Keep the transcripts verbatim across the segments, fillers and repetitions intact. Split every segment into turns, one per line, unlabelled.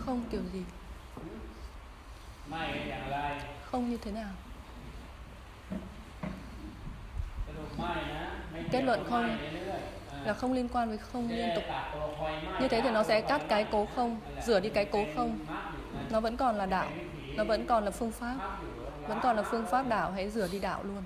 không kiểu gì? Không như thế nào? Kết luận không là không liên quan với không liên tục. Như thế thì nó sẽ cắt cái cố không, rửa đi cái cố không. Nó vẫn còn là đạo, nó vẫn còn là phương pháp, vẫn còn là phương pháp đạo, hãy rửa đi đạo luôn.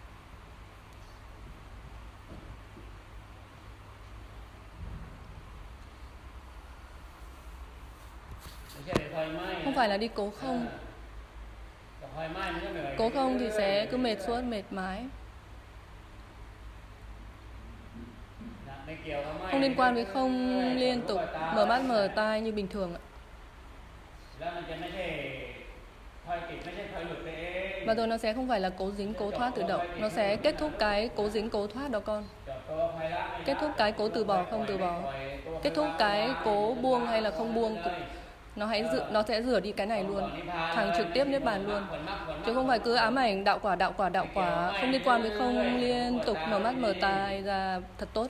Không phải là đi cố không. Cố không thì sẽ cứ mệt suốt, mệt mái. Không liên quan với không liên tục, mở mắt mở tai như bình thường ạ. Và rồi nó sẽ không phải là cố dính cố thoát tự động. Nó sẽ kết thúc cái cố dính cố thoát đó con. Kết thúc cái cố từ bỏ không từ bỏ. Kết thúc cái cố buông hay là không buông. Nó hãy dự, nó sẽ rửa đi cái này luôn, thẳng trực tiếp niết bàn luôn. Chứ không phải cứ ám ảnh đạo quả đạo quả đạo quả, không liên quan với không liên tục, mở mắt mở tai ra thật tốt.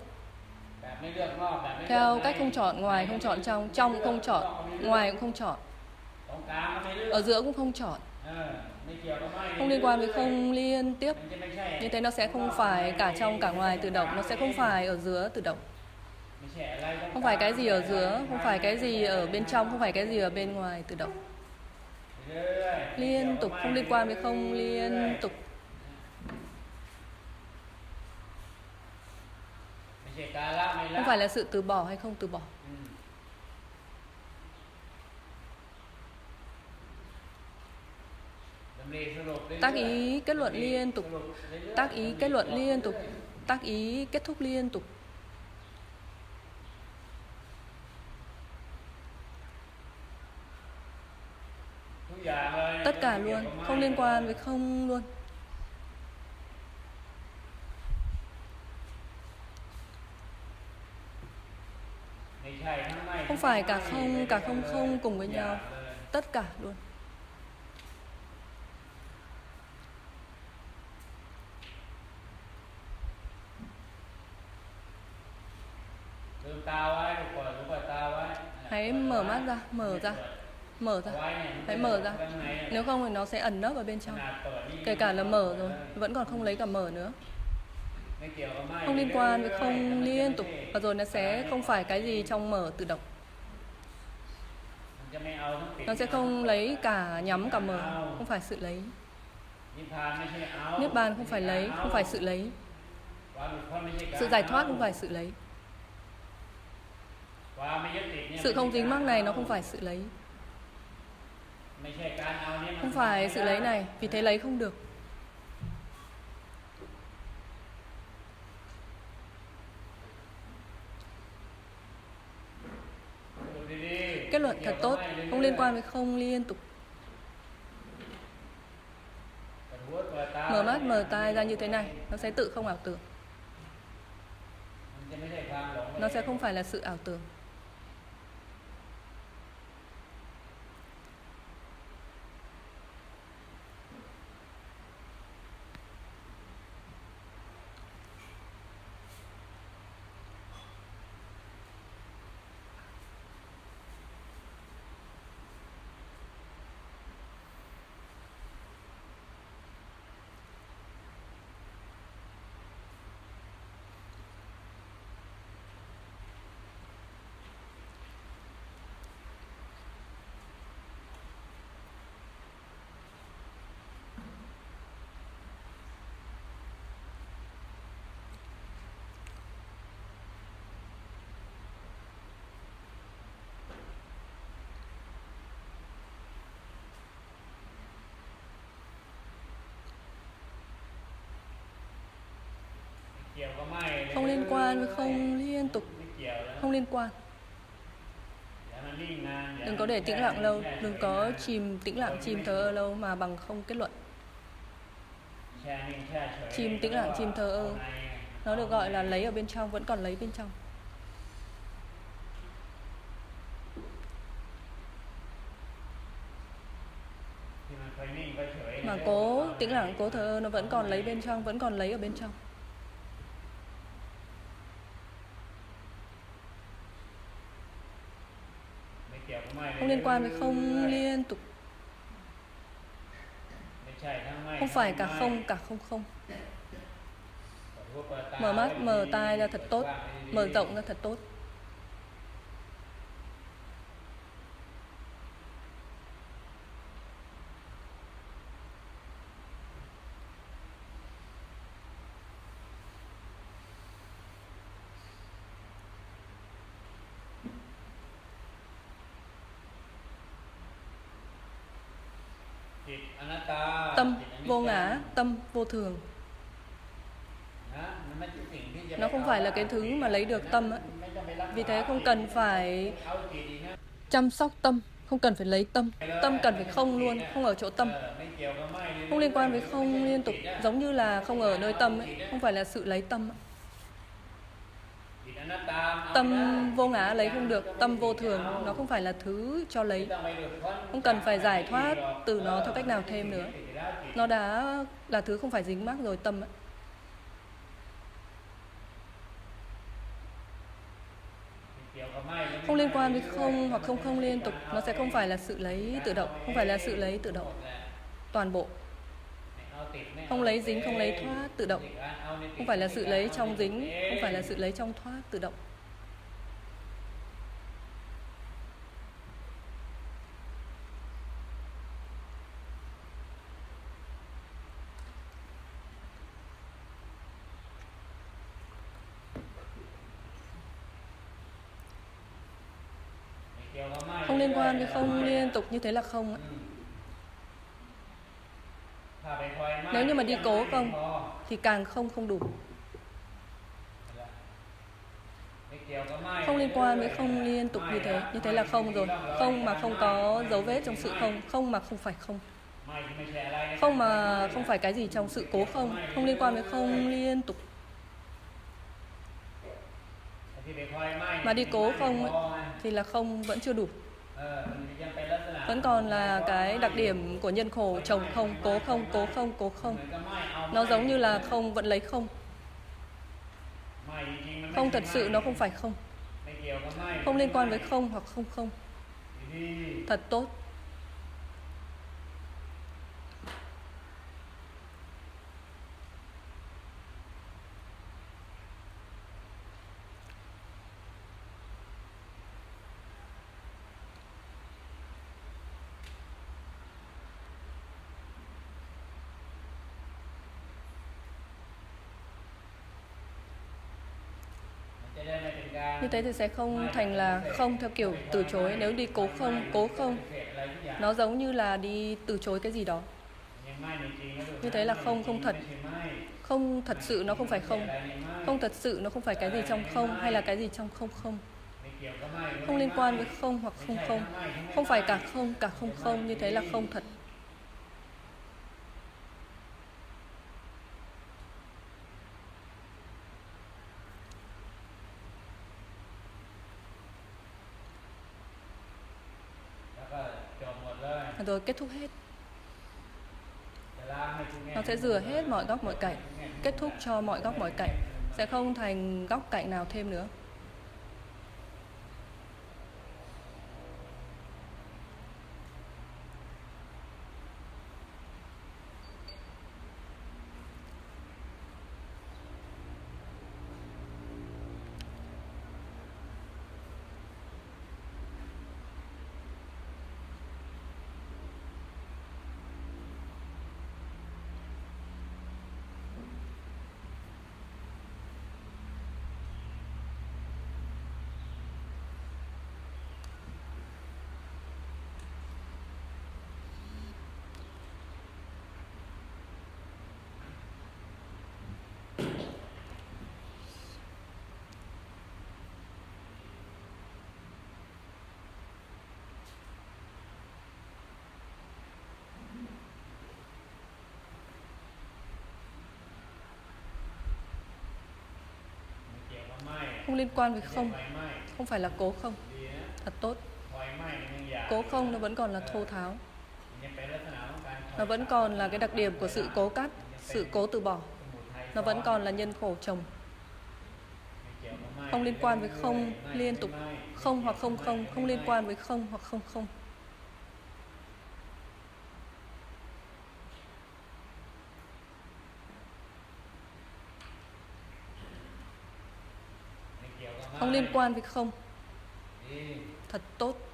Theo cách không chọn ngoài, không chọn trong, trong cũng không chọn, ngoài cũng không chọn, ở giữa cũng không chọn. Không liên quan với không liên tiếp. Như thế nó sẽ không phải cả trong cả ngoài tự động, nó sẽ không phải ở giữa tự động. Không phải cái gì ở giữa, không phải cái gì ở bên trong, không phải cái gì ở bên ngoài tự động. Liên tục, không liên quan với không liên tục. Không phải là sự từ bỏ hay không từ bỏ. Tác ý kết luận liên tục, tác ý kết luận liên tục, tác ý kết thúc liên tục. Tất cả luôn, không liên quan với không luôn. Không phải cả không, cả không không cùng với nhau. Tất cả luôn. Hãy mở mắt ra, mở ra, mở ra, hãy mở ra. Nếu không thì nó sẽ ẩn nấp ở bên trong. Kể cả là mở rồi, vẫn còn không lấy cả mở nữa. Không liên quan với không liên tục. Và rồi nó sẽ không phải cái gì trong mở tự động. Nó sẽ không lấy cả nhắm cả mở. Không phải sự lấy. Niết bàn không phải lấy, không phải sự lấy. Sự giải thoát không phải sự lấy. Sự không dính mắc này nó không phải sự lấy. Không phải sự lấy này, vì thế lấy không được. Kết luận thật tốt, không liên quan với không liên tục. Mở mắt mở tai ra như thế này, nó sẽ tự không ảo tưởng. Nó sẽ không phải là sự ảo tưởng. Không liên quan với không liên tục. Không liên quan. Đừng có để tĩnh lặng lâu. Đừng có chìm tĩnh lặng, chìm thờ ơ lâu mà bằng không kết luận. Chìm tĩnh lặng, chìm thờ ơ, nó được gọi là lấy ở bên trong, vẫn còn lấy bên trong. Mà cố tĩnh lặng, cố thờ ơ, nó vẫn còn lấy bên trong, vẫn còn lấy ở bên trong. Không Không liên quan với không liên tục. Không phải cả không cả không không. Mở mắt, mở tai ra thật tốt, mở rộng ra thật tốt. Tâm vô ngã, tâm vô thường. Nó không phải là cái thứ mà lấy được tâm ấy. Vì thế không cần phải chăm sóc tâm, không cần phải lấy tâm. Tâm cần phải không luôn, không ở chỗ tâm. Không liên quan với không liên tục, giống như là không ở nơi tâm ấy. Không phải là sự lấy tâm ấy. Tâm vô ngã lấy không được, tâm vô thường, nó không phải là thứ cho lấy. Không cần phải giải thoát từ nó theo cách nào thêm nữa. Nó đã là thứ không phải dính mắc rồi, tâm ấy. Không liên quan với không hoặc không không liên tục, nó sẽ không phải là sự lấy tự động, không phải là sự lấy tự động toàn bộ. Không lấy dính, không lấy thoát tự động. Không phải là sự lấy trong dính, không phải là sự lấy trong thoát tự động. Không liên quan với không liên tục, như thế là không ấy. Nếu như mà đi cố không thì càng không không đủ. Không liên quan với không liên tục như thế, như thế là không rồi. Không mà không có dấu vết trong sự không, không mà không phải không. Không mà không phải cái gì trong sự cố không, không liên quan với không liên tục. Mà đi cố không ấy, thì là không vẫn chưa đủ. Vẫn còn là cái đặc điểm của nhân khổ chồng không, cố không, cố không, cố không. Nó giống như là không vẫn lấy không. Không thật sự nó không phải không. Không liên quan với không hoặc không không. Thật tốt. Như thế thì sẽ không thành là không theo kiểu từ chối. Nếu đi cố không, cố không, nó giống như là đi từ chối cái gì đó. Như thế là không, không thật. Không thật sự nó không phải không. Không thật sự nó không phải cái gì trong không hay là cái gì trong không không. Không liên quan với không hoặc không không. Không phải cả không, cả không không. Như thế là không thật. Rồi kết thúc hết. Nó sẽ rửa hết mọi góc mọi cạnh, kết thúc cho mọi góc mọi cạnh. Sẽ không thành góc cạnh nào thêm nữa. Không liên quan với không. Không phải là cố không. Thật tốt. Cố không nó vẫn còn là thô tháo. Nó vẫn còn là cái đặc điểm của sự cố cắt, sự cố từ bỏ. Nó vẫn còn là nhân khổ chồng. Không liên quan với không liên tục. Không hoặc không không. Không liên quan với không hoặc không không. không liên quan với không. Thật tốt.